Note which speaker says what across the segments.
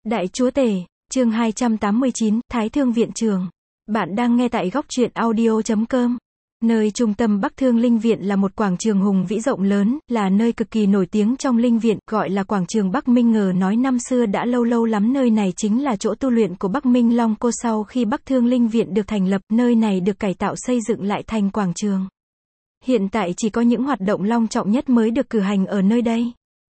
Speaker 1: Đại Chúa Tể, chương 289, Thái Thương Viện Trường. Bạn đang nghe tại góc truyện audio.com. Nơi trung tâm Bắc Thương Linh Viện là một quảng trường hùng vĩ rộng lớn, là nơi cực kỳ nổi tiếng trong Linh Viện, gọi là quảng trường Bắc Minh. Ngờ nói năm xưa đã lâu lâu lắm nơi này chính là chỗ tu luyện của Bắc Minh Long Cô. Sau khi Bắc Thương Linh Viện được thành lập, nơi này được cải tạo xây dựng lại thành quảng trường. Hiện tại chỉ có những hoạt động long trọng nhất mới được cử hành ở nơi đây.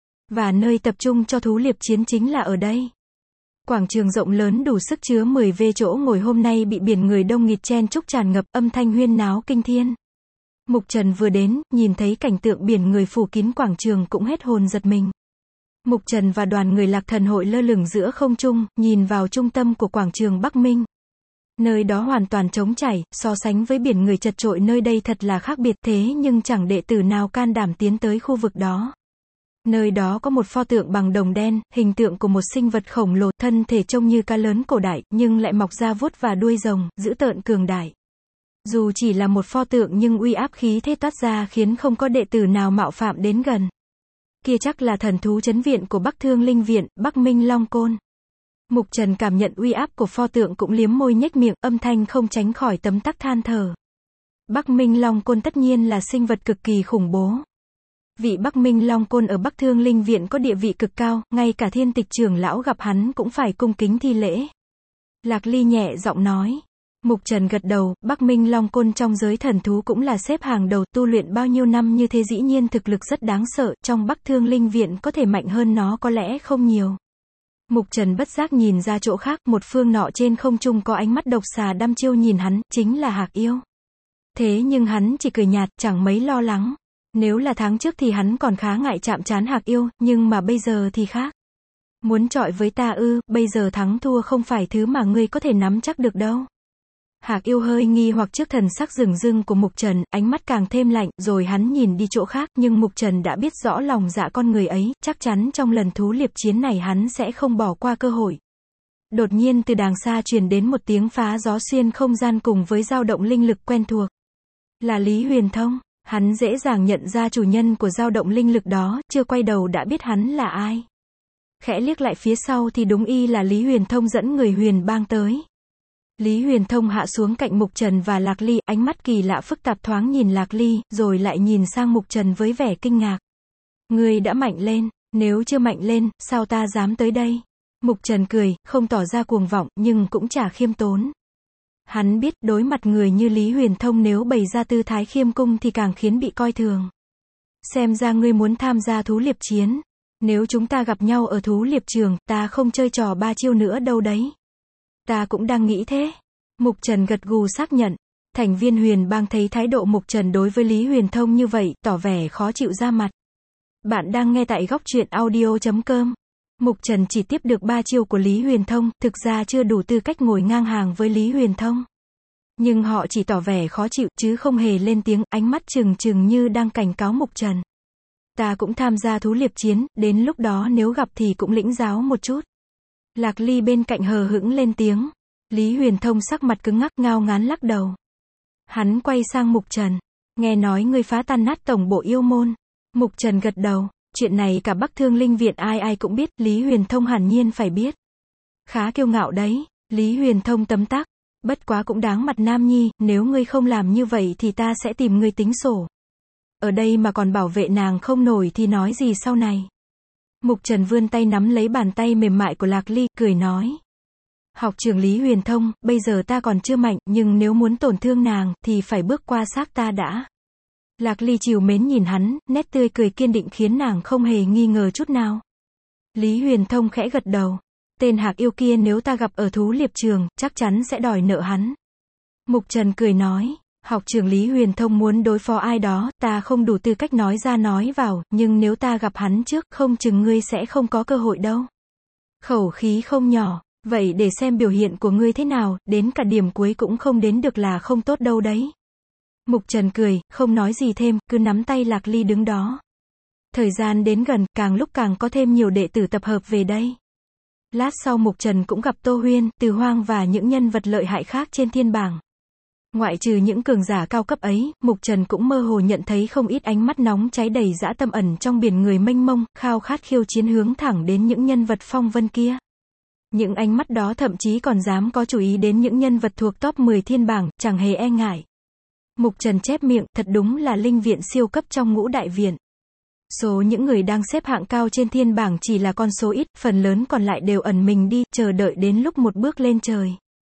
Speaker 1: Và nơi tập trung cho thú liệp chiến chính là ở đây. Quảng trường rộng lớn đủ sức chứa 10 chỗ ngồi hôm nay bị biển người đông nghịt chen chúc tràn ngập, âm thanh huyên náo kinh thiên. Mục Trần vừa đến, nhìn thấy cảnh tượng biển người phủ kín quảng trường cũng hết hồn giật mình. Mục Trần và đoàn người Lạc Thần hội lơ lửng giữa không trung, nhìn vào trung tâm của quảng trường Bắc Minh. Nơi đó hoàn toàn trống trải, so sánh với biển người chật chội nơi đây thật là khác biệt, thế nhưng chẳng đệ tử nào can đảm tiến tới khu vực đó. Nơi đó có một pho tượng bằng đồng đen, hình tượng của một sinh vật khổng lồ, thân thể trông như cá lớn cổ đại, nhưng lại mọc ra vuốt và đuôi rồng, dữ tợn cường đại. Dù chỉ là một pho tượng nhưng uy áp khí thế toát ra khiến không có đệ tử nào mạo phạm đến gần. Kia chắc là thần thú trấn viện của Bắc Thương Linh Viện, Bắc Minh Long Côn. Mục Trần cảm nhận uy áp của pho tượng cũng liếm môi nhếch miệng, âm thanh không tránh khỏi tấm tắc than thở. Bắc Minh Long Côn tất nhiên là sinh vật cực kỳ khủng bố. Vị Bắc Minh Long Côn ở Bắc Thương Linh Viện có địa vị cực cao, ngay cả Thiên Tịch trưởng lão gặp hắn cũng phải cung kính thi lễ. Lạc Ly nhẹ giọng nói. Mục Trần gật đầu, Bắc Minh Long Côn trong giới thần thú cũng là xếp hàng đầu, tu luyện bao nhiêu năm như thế dĩ nhiên thực lực rất đáng sợ, trong Bắc Thương Linh Viện có thể mạnh hơn nó có lẽ không nhiều. Mục Trần bất giác nhìn ra chỗ khác, một phương nọ trên không trung có ánh mắt độc xà đăm chiêu nhìn hắn, chính là Hạc Yêu. Thế nhưng hắn chỉ cười nhạt, chẳng mấy lo lắng. Nếu là tháng trước thì hắn còn khá ngại chạm trán Hạc Yêu, nhưng mà bây giờ thì khác. Muốn chọi với ta ư, bây giờ thắng thua không phải thứ mà ngươi có thể nắm chắc được đâu. Hạc Yêu hơi nghi hoặc trước thần sắc rừng rưng của Mục Trần, ánh mắt càng thêm lạnh, rồi hắn nhìn đi chỗ khác, nhưng Mục Trần đã biết rõ lòng dạ con người ấy, chắc chắn trong lần thú liệp chiến này hắn sẽ không bỏ qua cơ hội. Đột nhiên từ đàng xa truyền đến một tiếng phá gió xuyên không gian cùng với dao động linh lực quen thuộc. Là Lý Huyền Thông. Hắn dễ dàng nhận ra chủ nhân của dao động linh lực đó, chưa quay đầu đã biết hắn là ai. Khẽ liếc lại phía sau thì đúng y là Lý Huyền Thông dẫn người Huyền Bang tới. Lý Huyền Thông hạ xuống cạnh Mục Trần và Lạc Ly, ánh mắt kỳ lạ phức tạp thoáng nhìn Lạc Ly, rồi lại nhìn sang Mục Trần với vẻ kinh ngạc. Ngươi đã mạnh lên, nếu chưa mạnh lên, sao ta dám tới đây? Mục Trần cười, không tỏ ra cuồng vọng, nhưng cũng chả khiêm tốn. Hắn biết, đối mặt người như Lý Huyền Thông nếu bày ra tư thái khiêm cung thì càng khiến bị coi thường. Xem ra ngươi muốn tham gia thú liệp chiến. Nếu chúng ta gặp nhau ở thú liệp trường, ta không chơi trò ba chiêu nữa đâu đấy. Ta cũng đang nghĩ thế. Mục Trần gật gù xác nhận. Thành viên Huyền Bang thấy thái độ Mục Trần đối với Lý Huyền Thông như vậy, tỏ vẻ khó chịu ra mặt. Bạn đang nghe tại góc truyện audio.com. Mục Trần chỉ tiếp được 3 chiêu của Lý Huyền Thông, thực ra chưa đủ tư cách ngồi ngang hàng với Lý Huyền Thông. Nhưng họ chỉ tỏ vẻ khó chịu, chứ không hề lên tiếng, ánh mắt trừng trừng như đang cảnh cáo Mục Trần. Ta cũng tham gia thú liệp chiến, đến lúc đó nếu gặp thì cũng lĩnh giáo một chút. Lạc Ly bên cạnh hờ hững lên tiếng. Lý Huyền Thông sắc mặt cứng ngắc, ngao ngán lắc đầu. Hắn quay sang Mục Trần. Nghe nói ngươi phá tan nát tổng bộ yêu môn. Mục Trần gật đầu. Chuyện này cả Bắc Thương Linh Viện ai ai cũng biết, Lý Huyền Thông hẳn nhiên phải biết. Khá kiêu ngạo đấy. Lý Huyền Thông tấm tắc. Bất quá cũng đáng mặt nam nhi, nếu ngươi không làm như vậy thì ta sẽ tìm ngươi tính sổ. Ở đây mà còn bảo vệ nàng không nổi thì nói gì sau này. Mục Trần vươn tay nắm lấy bàn tay mềm mại của Lạc Ly, cười nói. Học trưởng Lý Huyền Thông, bây giờ ta còn chưa mạnh, nhưng nếu muốn tổn thương nàng, thì phải bước qua xác ta đã. Lạc Ly trìu mến nhìn hắn, nét tươi cười kiên định khiến nàng không hề nghi ngờ chút nào. Lý Huyền Thông khẽ gật đầu. Tên Hạc Yêu kia nếu ta gặp ở thú liệp trường, chắc chắn sẽ đòi nợ hắn. Mục Trần cười nói. Học trưởng Lý Huyền Thông muốn đối phó ai đó, ta không đủ tư cách nói ra nói vào, nhưng nếu ta gặp hắn trước, không chừng ngươi sẽ không có cơ hội đâu. Khẩu khí không nhỏ, vậy để xem biểu hiện của ngươi thế nào, đến cả điểm cuối cũng không đến được là không tốt đâu đấy. Mục Trần cười, không nói gì thêm, cứ nắm tay Lạc Ly đứng đó. Thời gian đến gần, càng lúc càng có thêm nhiều đệ tử tập hợp về đây. Lát sau Mục Trần cũng gặp Tô Huyên, Từ Hoang và những nhân vật lợi hại khác trên thiên bảng. Ngoại trừ những cường giả cao cấp ấy, Mục Trần cũng mơ hồ nhận thấy không ít ánh mắt nóng cháy đầy dã tâm ẩn trong biển người mênh mông, khao khát khiêu chiến hướng thẳng đến những nhân vật phong vân kia. Những ánh mắt đó thậm chí còn dám có chú ý đến những nhân vật thuộc top 10 thiên bảng, chẳng hề e ngại. Mục Trần chép miệng, thật đúng là linh viện siêu cấp trong ngũ đại viện. Số những người đang xếp hạng cao trên thiên bảng chỉ là con số ít, phần lớn còn lại đều ẩn mình đi, chờ đợi đến lúc một bước lên trời.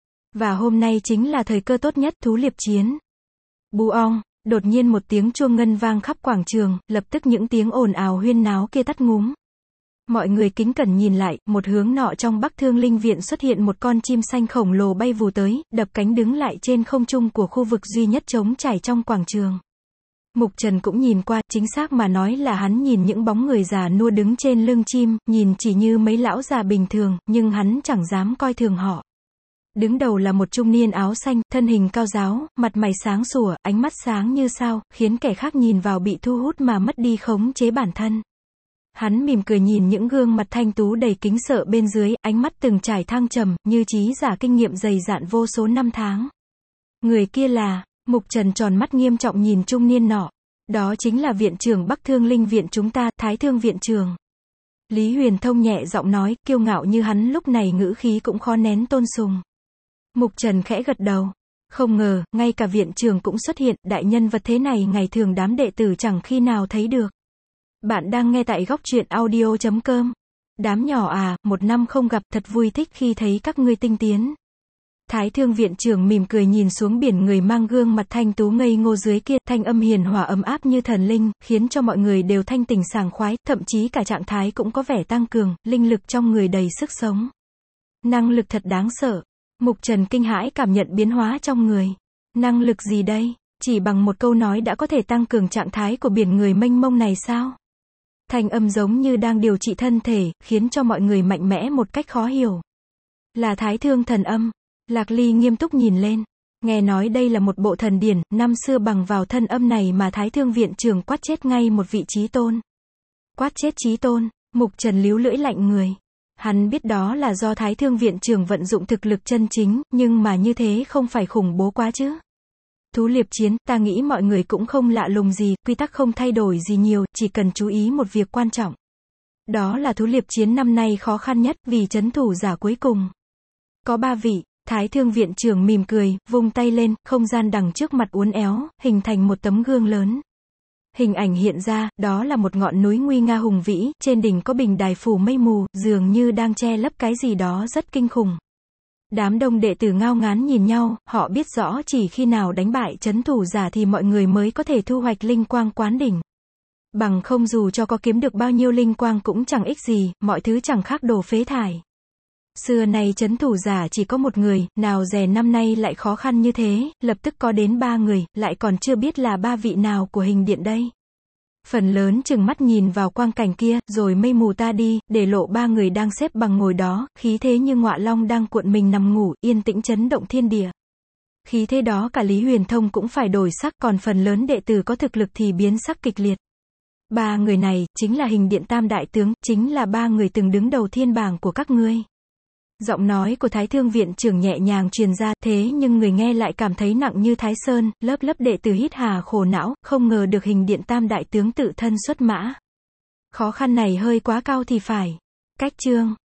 Speaker 1: Và hôm nay chính là thời cơ tốt nhất, thú liệp chiến. Bu ong, đột nhiên một tiếng chuông ngân vang khắp quảng trường, lập tức những tiếng ồn ào huyên náo kia tắt ngúm. Mọi người kính cẩn nhìn lại, một hướng nọ trong Bắc Thương Linh Viện xuất hiện một con chim xanh khổng lồ bay vù tới, đập cánh đứng lại trên không trung của khu vực duy nhất trống trải trong quảng trường. Mục Trần cũng nhìn qua, chính xác mà nói là hắn nhìn những bóng người già nua đứng trên lưng chim, nhìn chỉ như mấy lão già bình thường, nhưng hắn chẳng dám coi thường họ. Đứng đầu là một trung niên áo xanh, thân hình cao ráo, mặt mày sáng sủa, ánh mắt sáng như sao, khiến kẻ khác nhìn vào bị thu hút mà mất đi khống chế bản thân. Hắn mỉm cười nhìn những gương mặt thanh tú đầy kính sợ bên dưới, ánh mắt từng trải thăng trầm, như trí giả kinh nghiệm dày dạn vô số năm tháng. Người kia là, Mục Trần tròn mắt nghiêm trọng nhìn trung niên nọ. Đó chính là viện trưởng Bắc Thương Linh Viện chúng ta, Thái Thương viện trưởng. Lý Huyền Thông nhẹ giọng nói, kiêu ngạo như hắn lúc này ngữ khí cũng khó nén tôn sùng. Mục Trần khẽ gật đầu. Không ngờ, ngay cả viện trưởng cũng xuất hiện, đại nhân vật thế này ngày thường đám đệ tử chẳng khi nào thấy được. Bạn đang nghe tại góc truyện audio.com. Đám nhỏ à, một năm không gặp, thật vui thích khi thấy các ngươi tinh tiến. Thái Thương viện trưởng mỉm cười nhìn xuống biển người mang gương mặt thanh tú ngây ngô dưới kia, thanh âm hiền hòa ấm áp như thần linh, khiến cho mọi người đều thanh tỉnh sảng khoái, thậm chí cả trạng thái cũng có vẻ tăng cường, linh lực trong người đầy sức sống. Năng lực thật đáng sợ. Mục Trần kinh hãi cảm nhận biến hóa trong người. Năng lực gì đây? Chỉ bằng một câu nói đã có thể tăng cường trạng thái của biển người mênh mông này sao? Thanh âm giống như đang điều trị thân thể, khiến cho mọi người mạnh mẽ một cách khó hiểu. Là Thái Thương thần âm. Lạc Ly nghiêm túc nhìn lên. Nghe nói đây là một bộ thần điển, năm xưa bằng vào thân âm này mà Thái Thương viện trưởng quát chết ngay một vị chí tôn. Quát chết chí tôn, Mục Trần líu lưỡi lạnh người. Hắn biết đó là do Thái Thương viện trưởng vận dụng thực lực chân chính, nhưng mà như thế không phải khủng bố quá chứ. Thú liệp chiến, ta nghĩ mọi người cũng không lạ lùng gì, quy tắc không thay đổi gì nhiều, chỉ cần chú ý một việc quan trọng. Đó là thú liệp chiến năm nay khó khăn nhất, vì trấn thủ giả cuối cùng. Có 3 vị. Thái Thương viện trưởng mỉm cười, vung tay lên, không gian đằng trước mặt uốn éo, hình thành một tấm gương lớn. Hình ảnh hiện ra, đó là một ngọn núi nguy nga hùng vĩ, trên đỉnh có bình đài phủ mây mù, dường như đang che lấp cái gì đó rất kinh khủng. Đám đông đệ tử ngao ngán nhìn nhau, họ biết rõ chỉ khi nào đánh bại trấn thủ giả thì mọi người mới có thể thu hoạch linh quang quán đỉnh. Bằng không dù cho có kiếm được bao nhiêu linh quang cũng chẳng ích gì, mọi thứ chẳng khác đồ phế thải. Xưa này trấn thủ giả chỉ có một người, nào dè năm nay lại khó khăn như thế, lập tức có đến 3 người, lại còn chưa biết là 3 vị nào của hình điện đây. Phần lớn chừng mắt nhìn vào quang cảnh kia, rồi mây mù ta đi, để lộ 3 người đang xếp bằng ngồi đó, khí thế như ngọa long đang cuộn mình nằm ngủ, yên tĩnh chấn động thiên địa. Khí thế đó cả Lý Huyền Thông cũng phải đổi sắc, còn phần lớn đệ tử có thực lực thì biến sắc kịch liệt. 3 người này, chính là hình điện tam đại tướng, chính là 3 người từng đứng đầu thiên bảng của các ngươi. Giọng nói của Thái Thương viện trưởng nhẹ nhàng truyền ra, thế nhưng người nghe lại cảm thấy nặng như Thái Sơn, lớp lớp đệ tử hít hà khổ não, không ngờ được hình điện tam đại tướng tự thân xuất mã. Khó khăn này hơi quá cao thì phải. Cách chương.